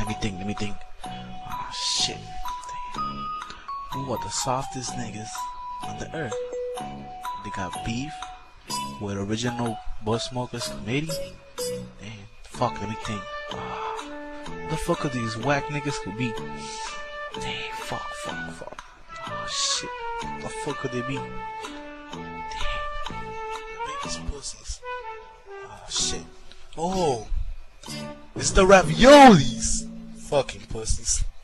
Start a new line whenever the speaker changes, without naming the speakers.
Let me think. Ah, shit. Damn. Who are the softest niggas on the earth? They got beef with original Bud Smokers committee. Damn. Fuck, let me think. What the fuck are these whack niggas could be? Damn, fuck. Oh shit. What the fuck could they be? Damn. Biggest pussies. Oh shit. Oh. It's the raviolis. Fucking pussies.